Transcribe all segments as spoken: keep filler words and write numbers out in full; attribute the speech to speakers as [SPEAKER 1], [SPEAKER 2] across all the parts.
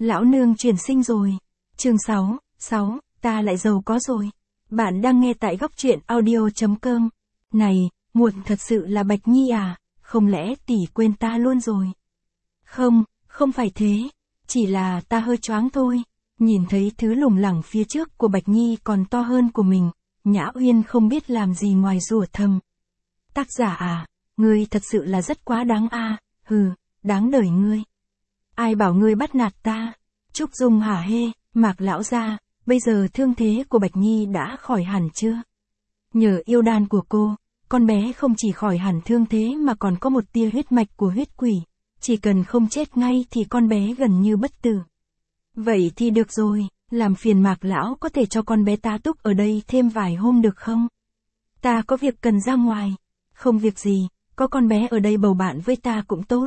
[SPEAKER 1] Lão nương chuyển sinh rồi. Chương sáu, sáu, ta lại giàu có rồi. Bạn đang nghe tại góc truyện audio chấm com. Này, muộn thật sự là Bạch Nhi à, không lẽ tỷ quên ta luôn rồi? Không, không phải thế. Chỉ là ta hơi choáng thôi. Nhìn thấy thứ lủng lẳng phía trước của Bạch Nhi còn to hơn của mình, Nhã Uyên không biết làm gì ngoài rủa thầm. Tác giả à, ngươi thật sự là rất quá đáng a, hừ, đáng đời ngươi. Ai bảo ngươi bắt nạt ta? Trúc Dung hả hê, Mạc lão gia, bây giờ thương thế của Bạch Nhi đã khỏi hẳn chưa? Nhờ yêu đan của cô, con bé không chỉ khỏi hẳn thương thế mà còn có một tia huyết mạch của huyết quỷ, chỉ cần không chết ngay thì con bé gần như bất tử. Vậy thì được rồi, làm phiền Mạc lão có thể cho con bé tá túc ở đây thêm vài hôm được không? Ta có việc cần ra ngoài. Không việc gì, có con bé ở đây bầu bạn với ta cũng tốt.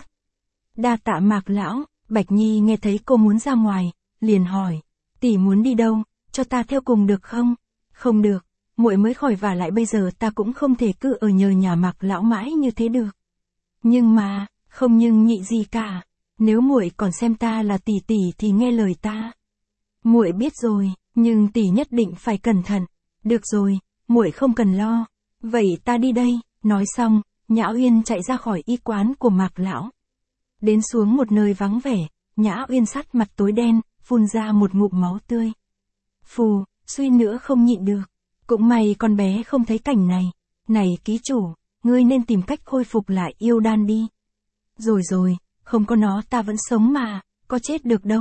[SPEAKER 1] Đa tạ Mạc lão. Bạch Nhi nghe thấy cô muốn ra ngoài, liền hỏi, tỷ muốn đi đâu, cho ta theo cùng được không? Không được, muội mới khỏi và lại bây giờ ta cũng không thể cứ ở nhờ nhà Mạc lão mãi như thế được. Nhưng mà, không nhưng nhị gì cả, nếu muội còn xem ta là tỷ tỷ thì nghe lời ta. Muội biết rồi, nhưng tỷ nhất định phải cẩn thận. Được rồi, muội không cần lo. Vậy ta đi đây. Nói xong, Nhã Uyên chạy ra khỏi y quán của Mạc lão. Đến xuống một nơi vắng vẻ, Nhã Uyên sát mặt tối đen, phun ra một ngụm máu tươi. Phù, suy nữa không nhịn được. Cũng may con bé không thấy cảnh này. Này ký chủ, ngươi nên tìm cách khôi phục lại yêu đan đi. Rồi rồi, không có nó ta vẫn sống mà, có chết được đâu.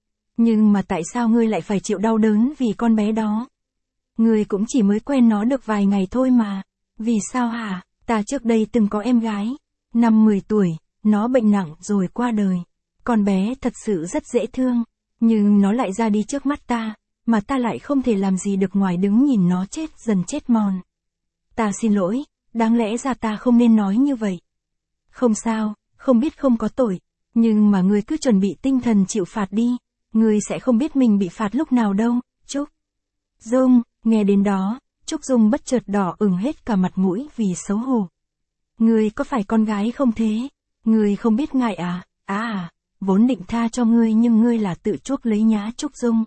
[SPEAKER 1] Nhưng mà tại sao ngươi lại phải chịu đau đớn vì con bé đó? Ngươi cũng chỉ mới quen nó được vài ngày thôi mà. Vì sao hả? Ta trước đây từng có em gái, năm mười tuổi, nó bệnh nặng rồi qua đời. Con bé thật sự rất dễ thương, nhưng nó lại ra đi trước mắt ta, mà ta lại không thể làm gì được ngoài đứng nhìn nó chết dần chết mòn. Ta xin lỗi, đáng lẽ ra ta không nên nói như vậy. Không sao, không biết không có tội, nhưng mà ngươi cứ chuẩn bị tinh thần chịu phạt đi, ngươi sẽ không biết mình bị phạt lúc nào đâu, Trúc Dung. Nghe đến đó, Trúc Dung bất chợt đỏ ửng hết cả mặt mũi vì xấu hổ. Ngươi có phải con gái không thế? Ngươi không biết ngại à? À à, vốn định tha cho ngươi nhưng ngươi là tự chuốc lấy nhá Trúc Dung.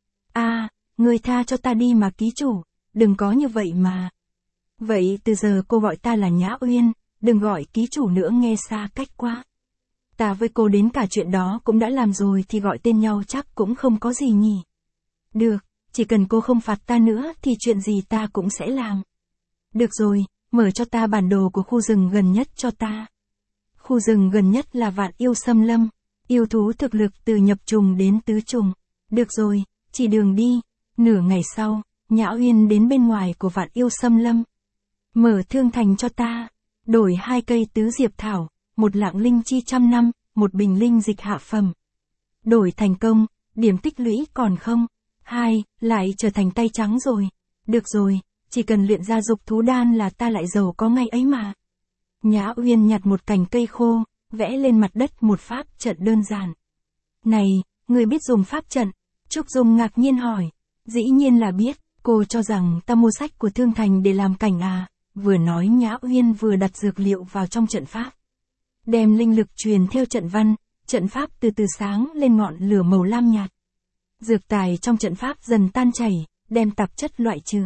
[SPEAKER 1] À, ngươi tha cho ta đi mà ký chủ, đừng có như vậy mà. Vậy từ giờ cô gọi ta là Nhã Uyên, đừng gọi ký chủ nữa nghe xa cách quá. Ta với cô đến cả chuyện đó cũng đã làm rồi thì gọi tên nhau chắc cũng không có gì nhỉ. Được. Chỉ cần cô không phạt ta nữa thì chuyện gì ta cũng sẽ làm. Được rồi, mở cho ta bản đồ của khu rừng gần nhất cho ta. Khu rừng gần nhất là Vạn Yêu Xâm Lâm, yêu thú thực lực từ nhập trùng đến tứ trùng. Được rồi, chỉ đường đi. Nửa ngày sau, Nhã Uyên đến bên ngoài của Vạn Yêu Xâm Lâm. Mở thương thành cho ta, đổi hai cây tứ diệp thảo, một lạng linh chi trăm năm, một bình linh dịch hạ phẩm. Đổi thành công, điểm tích lũy còn không? Hai, lại trở thành tay trắng rồi. Được rồi, chỉ cần luyện ra dục thú đan là ta lại giàu có ngay ấy mà. Nhã Uyên nhặt một cành cây khô, vẽ lên mặt đất một pháp trận đơn giản. Này, ngươi biết dùng pháp trận? Trúc Dung ngạc nhiên hỏi. Dĩ nhiên là biết, cô cho rằng ta mua sách của Thương Thành để làm cảnh à. Vừa nói Nhã Uyên vừa đặt dược liệu vào trong trận pháp. Đem linh lực truyền theo trận văn, trận pháp từ từ sáng lên ngọn lửa màu lam nhạt. Dược tài trong trận pháp dần tan chảy, đem tạp chất loại trừ.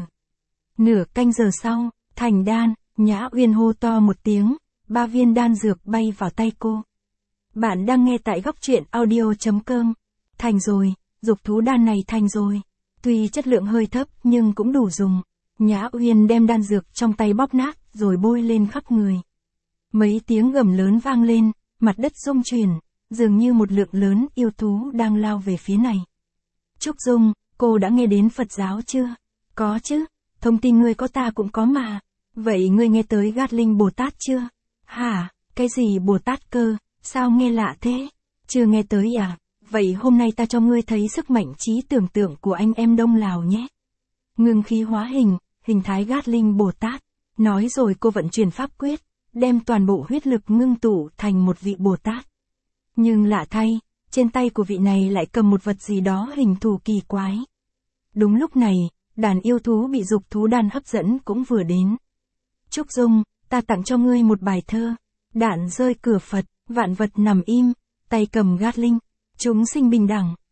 [SPEAKER 1] Nửa canh giờ sau, thành đan, Nhã Uyên hô to một tiếng, ba viên đan dược bay vào tay cô. Bạn đang nghe tại góc truyện audio chấm com. Thành rồi, dục thú đan này thành rồi. Tuy chất lượng hơi thấp nhưng cũng đủ dùng. Nhã Uyên đem đan dược trong tay bóp nát rồi bôi lên khắp người. Mấy tiếng gầm lớn vang lên, mặt đất rung chuyển, dường như một lượng lớn yêu thú đang lao về phía này. Trúc Dung, cô đã nghe đến Phật giáo chưa? Có chứ, thông tin ngươi có ta cũng có mà. Vậy ngươi nghe tới Gatling Bồ Tát chưa? Hả, cái gì Bồ Tát cơ, sao nghe lạ thế? Chưa nghe tới à? Vậy hôm nay ta cho ngươi thấy sức mạnh trí tưởng tượng của anh em Đông Lào nhé. Ngưng khí hóa hình, hình thái Gatling Bồ Tát. Nói rồi cô vận chuyển pháp quyết, đem toàn bộ huyết lực ngưng tụ thành một vị Bồ Tát. Nhưng lạ thay, trên tay của vị này lại cầm một vật gì đó hình thù kỳ quái. Đúng lúc này, đàn yêu thú bị dục thú đan hấp dẫn cũng vừa đến. Trúc Dung, ta tặng cho ngươi một bài thơ. Đạn rơi cửa Phật, vạn vật nằm im, tay cầm Gatling. Chúng sinh bình đẳng,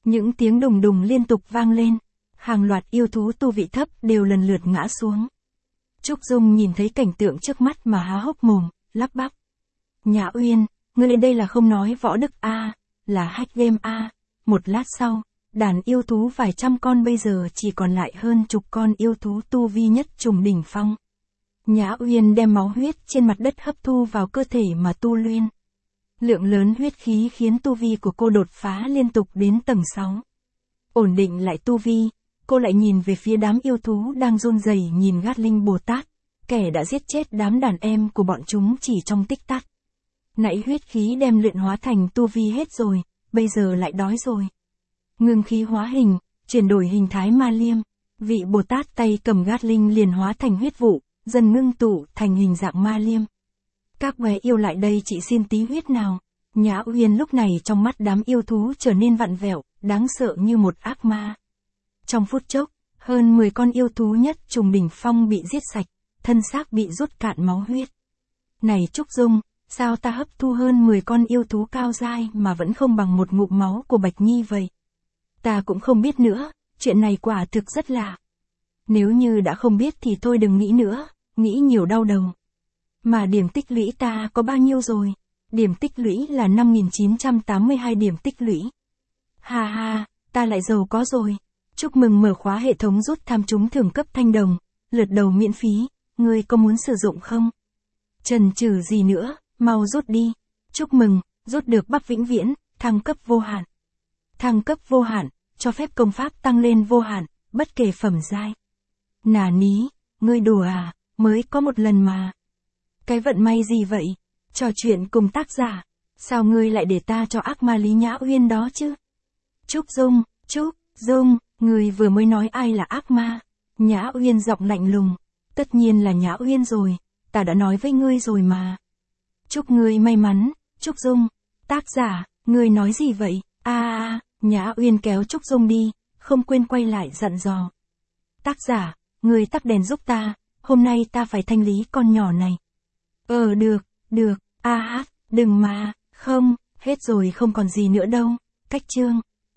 [SPEAKER 1] Những tiếng đùng đùng liên tục vang lên. Hàng loạt yêu thú tu vị thấp đều lần lượt ngã xuống. Trúc Dung nhìn thấy cảnh tượng trước mắt mà há hốc mồm, lắp bắp. Nhã Uyên, ngươi lên đây là không nói võ đức a, là hack game a. Một lát sau, đàn yêu thú vài trăm con bây giờ chỉ còn lại hơn chục con yêu thú tu vi nhất trùng đỉnh phong. Nhã Uyên đem máu huyết trên mặt đất hấp thu vào cơ thể mà tu luyện. Lượng lớn huyết khí khiến tu vi của cô đột phá liên tục đến tầng sáu. Ổn định lại tu vi, cô lại nhìn về phía đám yêu thú đang run rẩy nhìn Gatling Bồ Tát, kẻ đã giết chết đám đàn em của bọn chúng chỉ trong tích tắc. Nãy huyết khí đem luyện hóa thành tu vi hết rồi, bây giờ lại đói rồi. Ngưng khí hóa hình, chuyển đổi hình thái ma liêm, vị Bồ Tát tay cầm Gatling liền hóa thành huyết vụ, dần ngưng tụ thành hình dạng ma liêm. Các bé yêu lại đây chị xin tí huyết nào. Nhã Uyên lúc này trong mắt đám yêu thú trở nên vặn vẹo, đáng sợ như một ác ma. Trong phút chốc, hơn mười con yêu thú nhất trùng đỉnh phong bị giết sạch, thân xác bị rút cạn máu huyết. Này Trúc Dung, sao ta hấp thu hơn mười con yêu thú cao dai mà vẫn không bằng một ngụm máu của Bạch Nhi vậy? Ta cũng không biết nữa, chuyện này quả thực rất lạ. Nếu như đã không biết thì thôi đừng nghĩ nữa, nghĩ nhiều đau đầu. Mà điểm tích lũy ta có bao nhiêu rồi? Điểm tích lũy là năm nghìn chín trăm tám mươi hai điểm tích lũy. Ha ha, ta lại giàu có rồi. Chúc mừng mở khóa hệ thống rút thăm trúng thưởng cấp thanh đồng, lượt đầu miễn phí, ngươi có muốn sử dụng không? Chần chừ gì nữa, mau rút đi. Chúc mừng, rút được bắp vĩnh viễn, thăng cấp vô hạn. Thăng cấp vô hạn, cho phép công pháp tăng lên vô hạn, bất kể phẩm giai. Nà ní, ngươi đùa à, mới có một lần mà. Cái vận may gì vậy? Trò chuyện cùng tác giả. Sao ngươi lại để ta cho ác ma Lý Nhã Uyên đó chứ? Trúc Dung, Trúc Dung, ngươi vừa mới nói ai là ác ma? Nhã Uyên giọng lạnh lùng. Tất nhiên là Nhã Uyên rồi, ta đã nói với ngươi rồi mà. Chúc ngươi may mắn, Trúc Dung. Tác giả, ngươi nói gì vậy? A a, Nhã Uyên kéo Trúc Dung đi, không quên quay lại dặn dò. Tác giả, ngươi tắt đèn giúp ta, hôm nay ta phải thanh lý con nhỏ này. Ờ được, được, a hát, đừng mà, không, hết rồi không còn gì nữa đâu, cách chương.